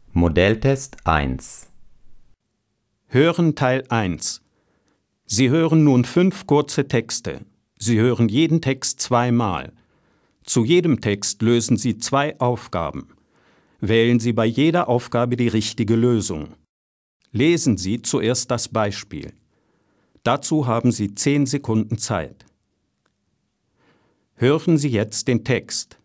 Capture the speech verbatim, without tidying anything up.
Modelltest eins. Hören Teil eins. Sie hören nun fünf kurze Texte. Sie hören jeden Text zweimal. Zu jedem Text lösen Sie zwei Aufgaben. Wählen Sie bei jeder Aufgabe die richtige Lösung. Lesen Sie zuerst das Beispiel. Dazu haben Sie zehn Sekunden Zeit. Hören Sie jetzt den Text.